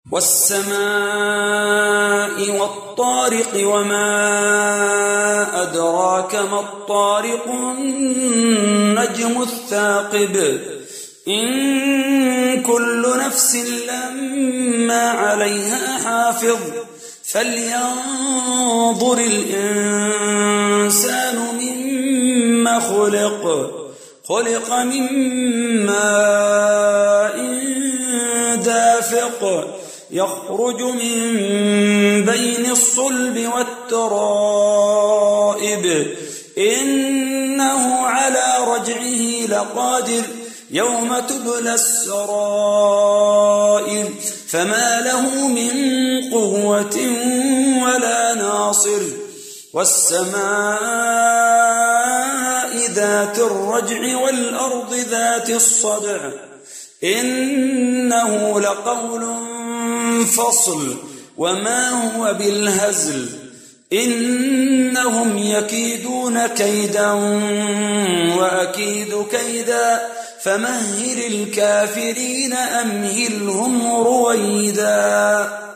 والسماء والطارق وما أدراك ما الطارق النجم الثاقب إن كل نفس لما عليها حافظ فلينظر الإنسان مما خلق من ماء دافق يخرج من بين الصلب والترائب إنه على رجعه لقادر يوم تبلى السرائر فما له من قوة ولا ناصر والسماء ذات الرجع والأرض ذات الصدع إنه لقول فصل وما هو بالهزل إنهم يكيدون كيدا وأكيد كيدا فمهل الكافرين أمهلهم رويدا.